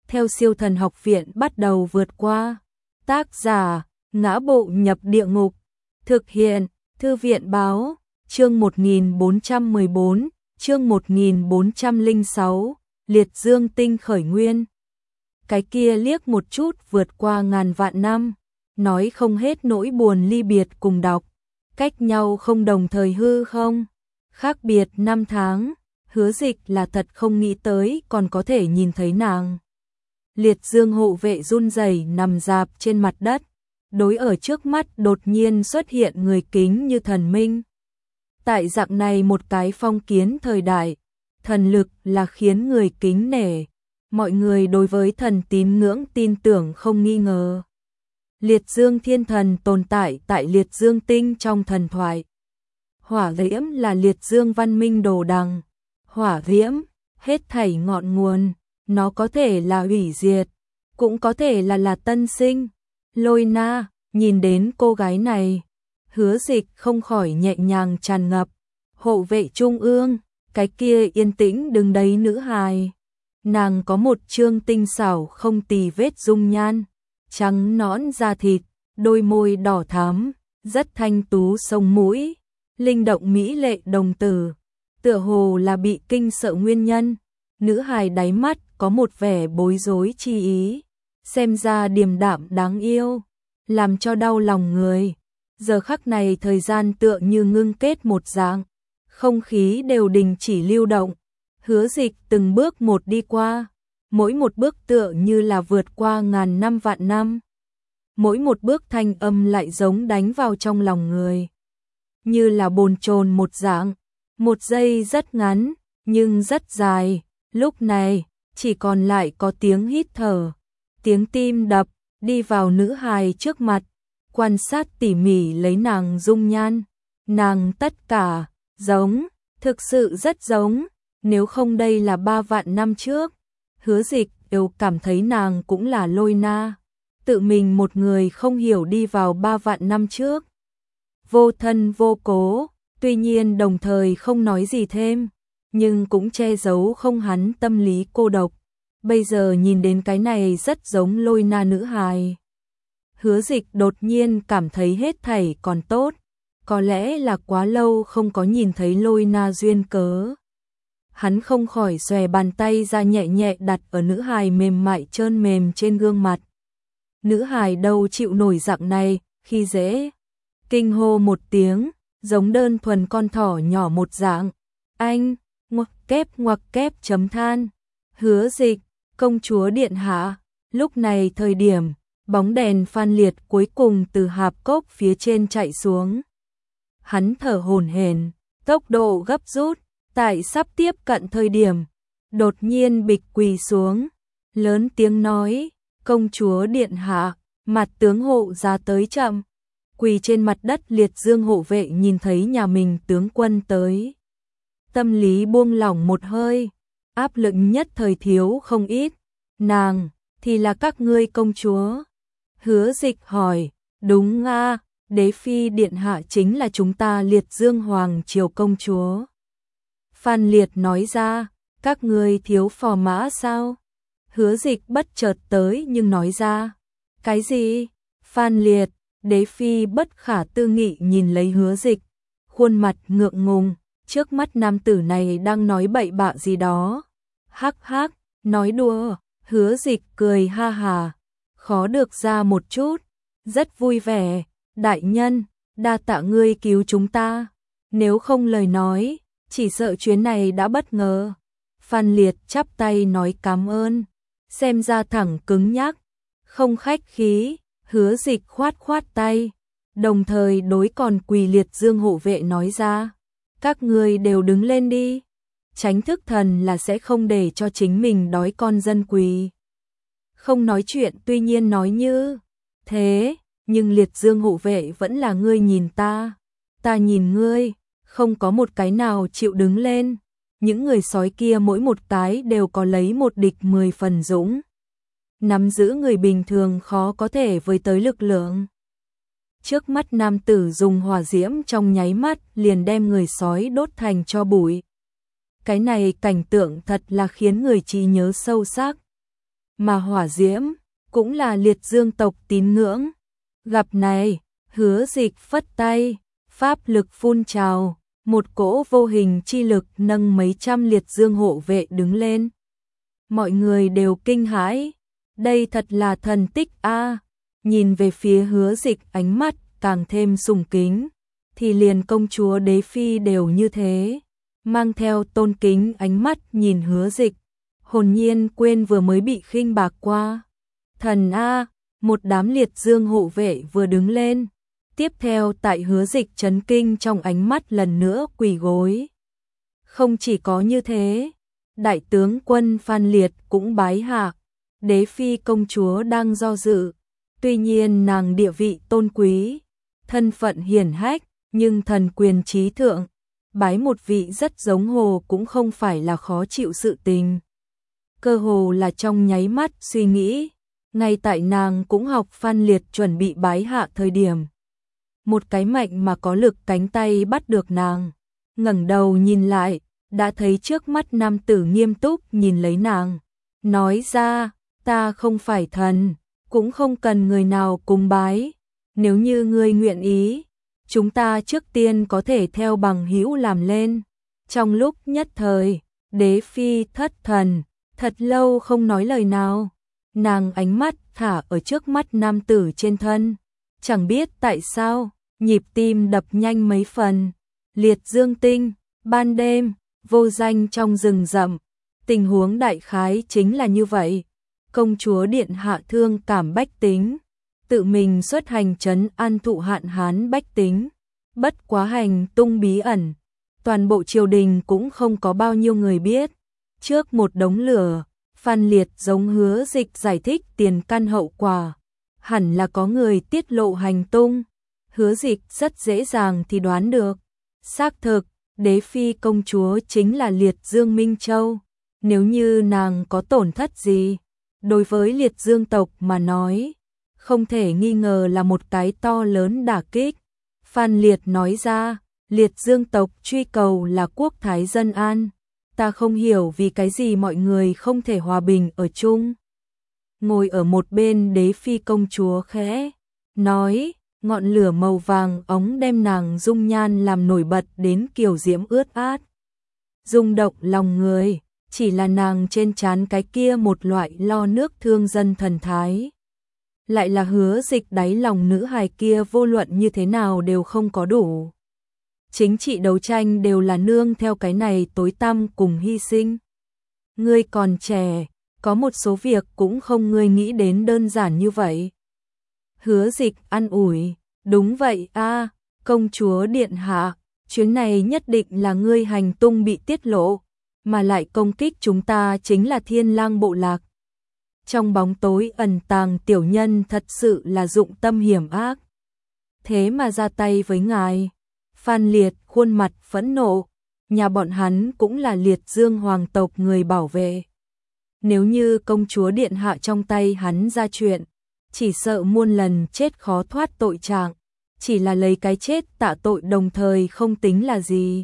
theo Siêu Thần Học Viện bắt đầu vượt qua. Tác giả: Ngã Bộ Nhập Địa Ngục. Thực hiện: Thư viện báo. Chương 1414, chương 1406, Liệt Dương Tinh khởi nguyên. Cái kia liếc một chút vượt qua ngàn vạn năm, nói không hết nỗi buồn ly biệt cùng đọc, cách nhau không đồng thời hư không, khác biệt năm tháng, Hứa Dịch là thật không nghĩ tới còn có thể nhìn thấy nàng. Liệt Dương hộ vệ run rẩy nằm rạp trên mặt đất, đối ở trước mắt đột nhiên xuất hiện người kính như thần minh. Tại dạng này một cái phong kiến thời đại, thần lực là khiến người kính nể, mọi người đối với thần tín ngưỡng tin tưởng không nghi ngờ. Liệt Dương thiên thần tồn tại tại Liệt Dương tinh trong thần thoại. Hỏa diễm là Liệt Dương văn minh đồ đằng. Hỏa diễm, hết thảy ngọn nguồn, nó có thể là hủy diệt, cũng có thể là tân sinh. Lôi Na, nhìn đến cô gái này, Hứa Dịch không khỏi nhẹ nhàng tràn ngập. Hộ vệ trung ương, cái kia yên tĩnh đứng đấy nữ hài. Nàng có một trương tinh xảo không tì vết dung nhan, trắng nõn da thịt, đôi môi đỏ thắm, rất thanh tú sông mũi, linh động mỹ lệ đồng tử, tựa hồ là bị kinh sợ nguyên nhân. Nữ hài đáy mắt có một vẻ bối rối chi ý, xem ra điềm đạm đáng yêu, làm cho đau lòng người. Giờ khắc này thời gian tựa như ngưng kết một dạng, không khí đều đình chỉ lưu động. Hứa Dịch từng bước một đi qua, mỗi một bước tựa như là vượt qua ngàn năm vạn năm. Mỗi một bước thanh âm lại giống đánh vào trong lòng người, như là bồn chồn một dạng. Một giây rất ngắn, nhưng rất dài. Lúc này, chỉ còn lại có tiếng hít thở, tiếng tim đập, đi vào nữ hài trước mặt, quan sát tỉ mỉ lấy nàng dung nhan. Nàng tất cả, giống, thực sự rất giống, nếu không đây là 3 vạn năm trước. Hứa Dịch đều cảm thấy nàng cũng là Lôi Na, tự mình một người không hiểu đi vào 3 vạn năm trước. Vô thân vô cố, tuy nhiên đồng thời không nói gì thêm, nhưng cũng che giấu không hắn tâm lý cô độc. Bây giờ nhìn đến cái này rất giống Lôi Na nữ hài. Hứa Dịch đột nhiên cảm thấy hết thảy còn tốt, có lẽ là quá lâu không có nhìn thấy Lôi Na duyên cớ. Hắn không khỏi xòe bàn tay ra nhẹ nhẹ đặt ở nữ hài mềm mại trơn mềm trên gương mặt. Nữ hài đâu chịu nổi dạng này, khi dễ. Kinh hô một tiếng, giống đơn thuần con thỏ nhỏ một dạng. Anh, ngoặc kép chấm than. Hứa Dịch, công chúa điện hạ. Lúc này thời điểm, bóng đèn Phan Liệt cuối cùng từ hạp cốc phía trên chạy xuống. Hắn thở hổn hển, tốc độ gấp rút, tại sắp tiếp cận thời điểm, đột nhiên bịch quỳ xuống, lớn tiếng nói, công chúa điện hạ. Mặt tướng hộ giá tới chậm. Quỳ trên mặt đất Liệt Dương hộ vệ nhìn thấy nhà mình tướng quân tới, tâm lý buông lỏng một hơi, áp lực nhất thời thiếu không ít. Nàng thì là các ngươi công chúa? Hứa Dịch hỏi. Đúng a, đế phi điện hạ chính là chúng ta Liệt Dương hoàng triều công chúa. Phan Liệt nói ra. Các ngươi thiếu phò mã sao? Hứa Dịch bất chợt tới nhưng nói ra. Cái gì? Phan Liệt, đế phi bất khả tư nghị nhìn lấy Hứa Dịch, khuôn mặt ngượng ngùng, trước mắt nam tử này đang nói bậy bạ gì đó. Hắc hắc, nói đùa. Hứa Dịch cười ha hà, khó được ra một chút, rất vui vẻ. Đại nhân, đa tạ ngươi cứu chúng ta, nếu không lời nói, chỉ sợ chuyến này đã bất ngờ. Phan Liệt chắp tay nói cảm ơn, xem ra thẳng cứng nhắc, không khách khí. Hứa Dịch khoát khoát tay, đồng thời đối còn quỳ Liệt Dương hộ vệ nói ra, các ngươi đều đứng lên đi. Chánh thức thần là sẽ không để cho chính mình đói con dân quỳ. Không nói chuyện tuy nhiên nói như thế, nhưng Liệt Dương hộ vệ vẫn là ngươi nhìn ta nhìn ngươi, không có một cái nào chịu đứng lên. Những người sói kia mỗi một cái đều có lấy một địch 10 phần dũng, nắm giữ người bình thường khó có thể với tới lực lượng. Trước mắt nam tử dùng hỏa diễm trong nháy mắt liền đem người sói đốt thành tro bụi. Cái này cảnh tượng thật là khiến người trí nhớ sâu sắc. mà hỏa diễm cũng là liệt dương tộc tín ngưỡng. Gặp này, Hứa Dịch phất tay, pháp lực phun trào, một cỗ vô hình chi lực nâng mấy trăm liệt dương hộ vệ đứng lên. Mọi người đều kinh hãi, đây thật là thần tích a. Nhìn về phía Hứa Dịch ánh mắt càng thêm sùng kính, thì liền công chúa đế phi đều như thế, mang theo tôn kính ánh mắt nhìn Hứa Dịch, hồn nhiên quên vừa mới bị khinh bạc qua. Thần a, một đám liệt dương hộ vệ vừa đứng lên, tiếp theo tại Hứa Dịch chấn kinh trong ánh mắt lần nữa quỳ gối. Không chỉ có như thế, đại tướng quân Phan Liệt cũng bái hạ, đế phi công chúa đang do dự, tuy nhiên nàng địa vị tôn quý, thân phận hiển hách, nhưng thần quyền trí thượng, bái một vị rất giống hồ cũng không phải là khó chịu sự tình. Cơ hồ là trong nháy mắt suy nghĩ, ngay tại nàng cũng học Phan Liệt chuẩn bị bái hạ thời điểm. Một cái mạnh mà có lực cánh tay bắt được nàng, ngẩng đầu nhìn lại, đã thấy trước mắt nam tử nghiêm túc nhìn lấy nàng, nói ra, ta không phải thần, cũng không cần người nào cùng bái, nếu như ngươi nguyện ý, chúng ta trước tiên có thể theo bằng hữu làm lên. Trong lúc nhất thời, đế phi thất thần, thật lâu không nói lời nào, nàng ánh mắt thả ở trước mắt nam tử trên thân, chẳng biết tại sao, nhịp tim đập nhanh mấy phần. Liệt dương tinh, ban đêm, vô danh trong rừng rậm, tình huống đại khái chính là như vậy. Công chúa điện hạ thương cảm bách tính, tự mình xuất hành trấn an thụ hạn hán bách tính, bất quá hành tung bí ẩn, toàn bộ triều đình cũng không có bao nhiêu người biết. Trước một đống lửa, Phan Liệt giống Hứa Dịch giải thích tiền căn hậu quả, hẳn là có người tiết lộ hành tung. Hứa Dịch rất dễ dàng thì đoán được, xác thực, đế phi công chúa chính là Liệt Dương Minh Châu, nếu như nàng có tổn thất gì, đối với Liệt Dương tộc mà nói, không thể nghi ngờ là một cái to lớn đả kích. Phan Liệt nói ra, Liệt Dương tộc truy cầu là quốc thái dân an, ta không hiểu vì cái gì mọi người không thể hòa bình ở chung. Ngồi ở một bên đế phi công chúa khẽ nói, ngọn lửa màu vàng óng đem nàng dung nhan làm nổi bật đến kiều diễm ướt át, rung động lòng người, chỉ là nàng trên trán cái kia một loại lo nước thương dân thần thái, lại là Hứa Dịch đáy lòng nữ hài kia vô luận như thế nào đều không có đủ. Chính trị đấu tranh đều là nương theo cái này tối tăm cùng hy sinh. Ngươi còn trẻ, có một số việc cũng không ngươi nghĩ đến đơn giản như vậy. Hứa Dịch an ủi, đúng vậy a, công chúa điện hạ, chuyến này nhất định là ngươi hành tung bị tiết lộ, mà lại công kích chúng ta chính là Thiên Lang bộ lạc. Trong bóng tối ẩn tàng tiểu nhân thật sự là dụng tâm hiểm ác. Thế mà ra tay với ngài. Phan Liệt khuôn mặt phẫn nộ, nhà bọn hắn cũng là Liệt Dương hoàng tộc người bảo vệ. Nếu như công chúa điện hạ trong tay hắn ra chuyện, chỉ sợ muôn lần chết khó thoát tội trạng, chỉ là lấy cái chết tạ tội đồng thời không tính là gì.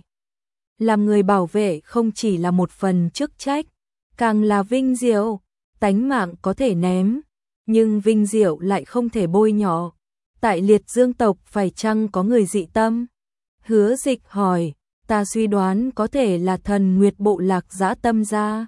Làm người bảo vệ không chỉ là một phần chức trách, càng là vinh diệu, tánh mạng có thể ném, nhưng vinh diệu lại không thể bôi nhọ. Tại Liệt Dương tộc phải chăng có người dị tâm? Hứa Dịch hỏi, ta suy đoán có thể là Thần Nguyệt bộ lạc dã tâm ra.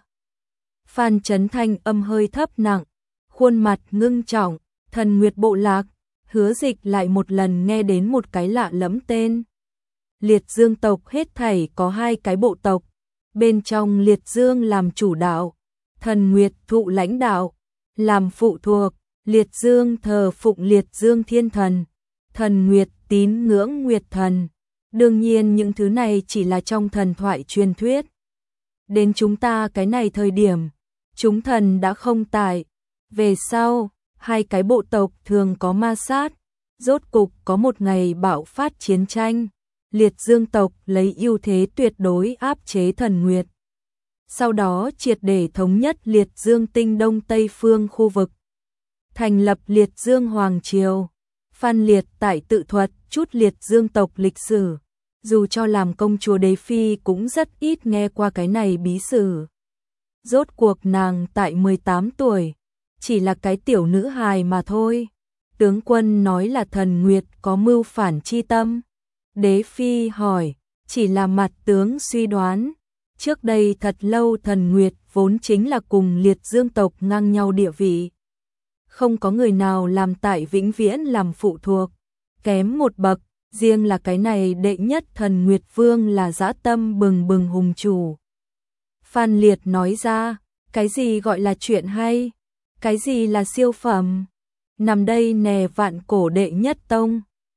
Phan Chấn Thanh âm hơi thấp nặng, khuôn mặt ngưng trọng, Thần Nguyệt bộ lạc. Hứa Dịch lại một lần nghe đến một cái lạ lẫm tên. Liệt Dương tộc hết thảy có 2 cái bộ tộc, bên trong Liệt Dương làm chủ đạo, Thần Nguyệt thụ lãnh đạo, làm phụ thuộc, Liệt Dương thờ phụng Liệt Dương thiên thần, Thần Nguyệt tín ngưỡng Nguyệt thần. Đương nhiên những thứ này chỉ là trong thần thoại truyền thuyết. Đến chúng ta cái này thời điểm, chúng thần đã không tại. Về sau, 2 cái bộ tộc thường có ma sát, rốt cục có một ngày bạo phát chiến tranh. Liệt Dương tộc lấy ưu thế tuyệt đối áp chế Thần Nguyệt. Sau đó triệt để thống nhất Liệt Dương tinh đông tây phương khu vực. Thành lập Liệt Dương Hoàng Triều. Phan Liệt tại tự thuật chút Liệt Dương tộc lịch sử. Dù cho làm công chúa đế phi cũng rất ít nghe qua cái này bí sử. Rốt cuộc nàng tại 18 tuổi, chỉ là cái tiểu nữ hài mà thôi. Tướng quân nói là Thần Nguyệt có mưu phản chi tâm. Đế phi hỏi, chỉ là mặt tướng suy đoán. Trước đây thật lâu Thần Nguyệt vốn chính là cùng Liệt Dương tộc ngang nhau địa vị. Không có người nào làm tại vĩnh viễn làm phụ thuộc. Kém một bậc, riêng là cái này đệ nhất Thần Nguyệt Vương là dã tâm bừng bừng hùng chủ. Phan Liệt nói ra, cái gì gọi là chuyện hay? Cái gì là siêu phẩm? Nằm đây nè vạn cổ đệ nhất tông.